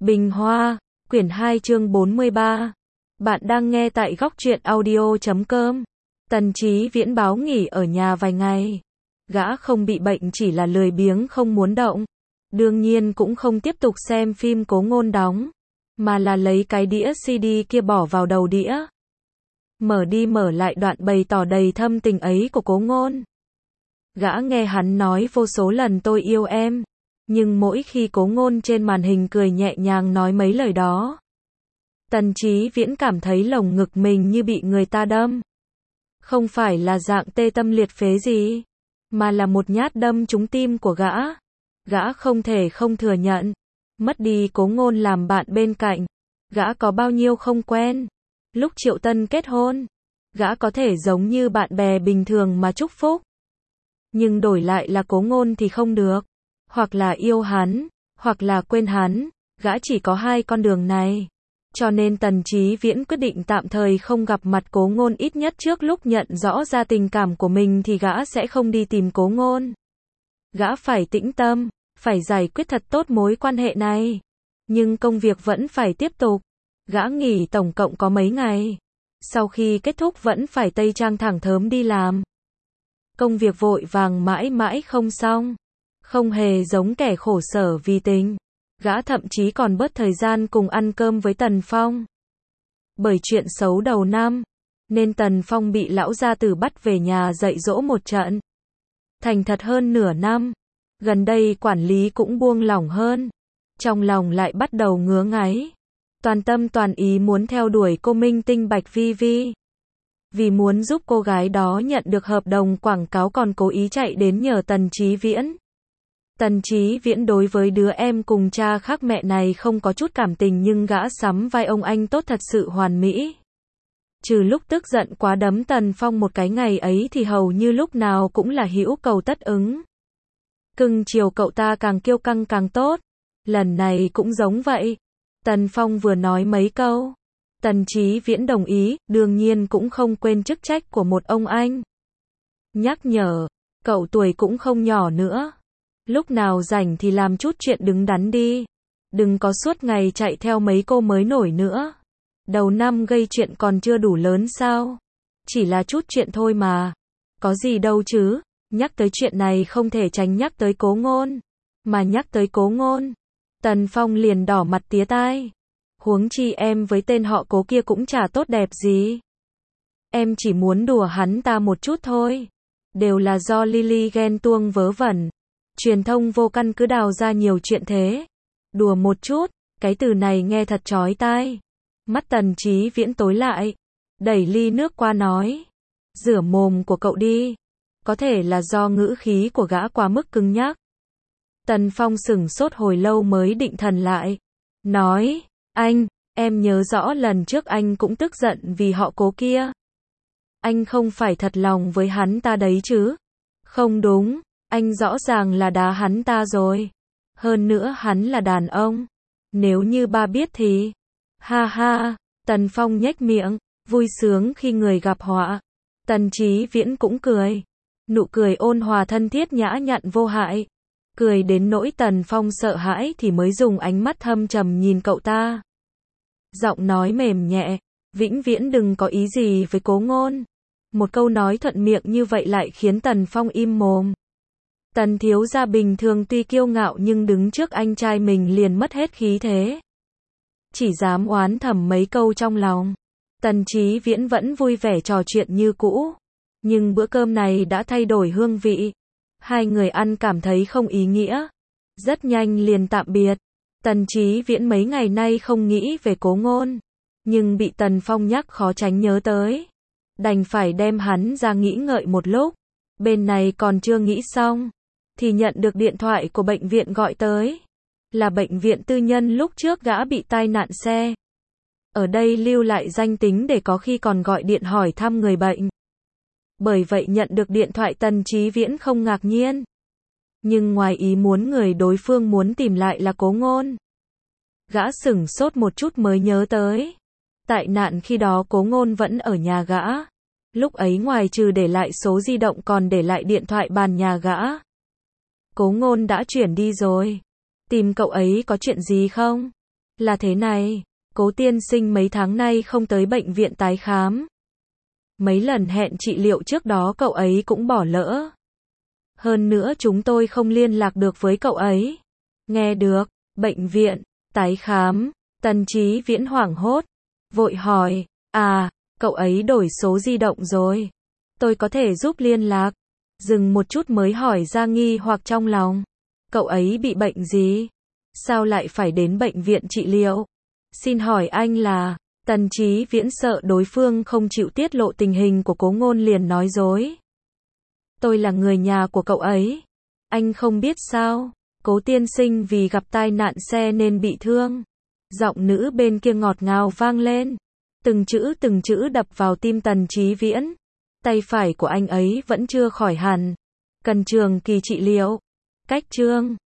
Bình Hoa, quyển 2 chương 43. Bạn đang nghe tại góc truyện audio.com. Tần Chí Viễn báo nghỉ ở nhà vài ngày. Gã không bị bệnh, chỉ là lười biếng không muốn động. Đương nhiên cũng không tiếp tục xem phim Cố Ngôn đóng, mà là lấy cái đĩa CD kia bỏ vào đầu đĩa. Mở đi mở lại đoạn bày tỏ đầy thâm tình ấy của Cố Ngôn. Gã nghe hắn nói vô số lần tôi yêu em. Nhưng mỗi khi Cố Ngôn trên màn hình cười nhẹ nhàng nói mấy lời đó, Tần Chí Viễn cảm thấy lồng ngực mình như bị người ta đâm. Không phải là dạng tê tâm liệt phế gì, mà là một nhát đâm trúng tim của gã. Gã không thể không thừa nhận, mất đi Cố Ngôn làm bạn bên cạnh, gã có bao nhiêu không quen. Lúc Triệu Tân kết hôn, gã có thể giống như bạn bè bình thường mà chúc phúc. Nhưng đổi lại là Cố Ngôn thì không được. Hoặc là yêu hắn, hoặc là quên hắn, gã chỉ có hai con đường này. Cho nên Tần Chí Viễn quyết định tạm thời không gặp mặt Cố Ngôn, ít nhất trước lúc nhận rõ ra tình cảm của mình thì gã sẽ không đi tìm Cố Ngôn. Gã phải tĩnh tâm, phải giải quyết thật tốt mối quan hệ này. Nhưng công việc vẫn phải tiếp tục. Gã nghỉ tổng cộng có mấy ngày. Sau khi kết thúc vẫn phải tây trang thẳng thớm đi làm. Công việc vội vàng mãi mãi không xong. Không hề giống kẻ khổ sở vì tình. Gã thậm chí còn bớt thời gian cùng ăn cơm với Tần Phong. Bởi chuyện xấu đầu năm, nên Tần Phong bị lão gia tử bắt về nhà dạy dỗ một trận. Thành thật hơn nửa năm, gần đây quản lý cũng buông lỏng hơn. Trong lòng lại bắt đầu ngứa ngáy. Toàn tâm toàn ý muốn theo đuổi cô minh tinh Bạch Vi Vi. Vì muốn giúp cô gái đó nhận được hợp đồng quảng cáo còn cố ý chạy đến nhờ Tần Chí Viễn. Tần Chí Viễn đối với đứa em cùng cha khác mẹ này không có chút cảm tình, nhưng gã sắm vai ông anh tốt thật sự hoàn mỹ. Trừ lúc tức giận quá đấm Tần Phong một cái ngày ấy thì hầu như lúc nào cũng là hữu cầu tất ứng. Cưng chiều cậu ta, càng kiêu căng càng tốt. Lần này cũng giống vậy. Tần Phong vừa nói mấy câu, Tần Chí Viễn đồng ý, đương nhiên cũng không quên chức trách của một ông anh. Nhắc nhở, cậu tuổi cũng không nhỏ nữa. Lúc nào rảnh thì làm chút chuyện đứng đắn đi. Đừng có suốt ngày chạy theo mấy cô mới nổi nữa. Đầu năm gây chuyện còn chưa đủ lớn sao? Chỉ là chút chuyện thôi mà. Có gì đâu chứ. Nhắc tới chuyện này không thể tránh nhắc tới Cố Ngôn. Mà nhắc tới Cố Ngôn, Tần Phong liền đỏ mặt tía tai. Huống chi em với tên họ Cố kia cũng chả tốt đẹp gì. Em chỉ muốn đùa hắn ta một chút thôi. Đều là do Lily ghen tuông vớ vẩn. Truyền thông vô căn cứ đào ra nhiều chuyện thế. Đùa một chút, cái từ này nghe thật chói tai. Mắt Tần Chí Viễn tối lại, đẩy ly nước qua nói. Rửa mồm của cậu đi. Có thể là do ngữ khí của gã quá mức cứng nhắc. Tần Phong sửng sốt hồi lâu mới định thần lại. Nói, anh, em nhớ rõ lần trước anh cũng tức giận vì họ Cố kia. Anh không phải thật lòng với hắn ta đấy chứ? Không đúng. Anh rõ ràng là đá hắn ta rồi. Hơn nữa hắn là đàn ông. Nếu như ba biết thì... Ha ha, Tần Phong nhếch miệng, vui sướng khi người gặp họa. Tần Chí Viễn cũng cười. Nụ cười ôn hòa thân thiết nhã nhặn vô hại. Cười đến nỗi Tần Phong sợ hãi thì mới dùng ánh mắt thâm trầm nhìn cậu ta. Giọng nói mềm nhẹ, vĩnh viễn đừng có ý gì với Cố Ngôn. Một câu nói thuận miệng như vậy lại khiến Tần Phong im mồm. Tần thiếu gia bình thường tuy kiêu ngạo nhưng đứng trước anh trai mình liền mất hết khí thế. Chỉ dám oán thầm mấy câu trong lòng. Tần Chí Viễn vẫn vui vẻ trò chuyện như cũ. Nhưng bữa cơm này đã thay đổi hương vị. Hai người ăn cảm thấy không ý nghĩa. Rất nhanh liền tạm biệt. Tần Chí Viễn mấy ngày nay không nghĩ về Cố Ngôn. Nhưng bị Tần Phong nhắc khó tránh nhớ tới. Đành phải đem hắn ra nghĩ ngợi một lúc. Bên này còn chưa nghĩ xong thì nhận được điện thoại của bệnh viện gọi tới. Là bệnh viện tư nhân lúc trước gã bị tai nạn xe. Ở đây lưu lại danh tính để có khi còn gọi điện hỏi thăm người bệnh. Bởi vậy nhận được điện thoại Tần Chí Viễn không ngạc nhiên. Nhưng ngoài ý muốn người đối phương muốn tìm lại là Cố Ngôn. Gã sửng sốt một chút mới nhớ tới. Tai nạn khi đó Cố Ngôn vẫn ở nhà gã. Lúc ấy ngoài trừ để lại số di động còn để lại điện thoại bàn nhà gã. Cố Ngôn đã chuyển đi rồi. Tìm cậu ấy có chuyện gì không? Là thế này, Cố tiên sinh mấy tháng nay không tới bệnh viện tái khám. Mấy lần hẹn trị liệu trước đó cậu ấy cũng bỏ lỡ. Hơn nữa chúng tôi không liên lạc được với cậu ấy. Nghe được, bệnh viện, tái khám, Tần Chí Viễn hoảng hốt, vội hỏi, cậu ấy đổi số di động rồi. Tôi có thể giúp liên lạc. Dừng một chút mới hỏi ra nghi hoặc trong lòng. Cậu ấy bị bệnh gì? Sao lại phải đến bệnh viện trị liệu? Xin hỏi anh là... Tần Chí Viễn sợ đối phương không chịu tiết lộ tình hình của Cố Ngôn liền nói dối. Tôi là người nhà của cậu ấy. Anh không biết sao? Cố tiên sinh vì gặp tai nạn xe nên bị thương. Giọng nữ bên kia ngọt ngào vang lên. Từng chữ đập vào tim Tần Chí Viễn. Tay phải của anh ấy vẫn chưa khỏi hẳn. Cần trường kỳ trị liệu. Cách chương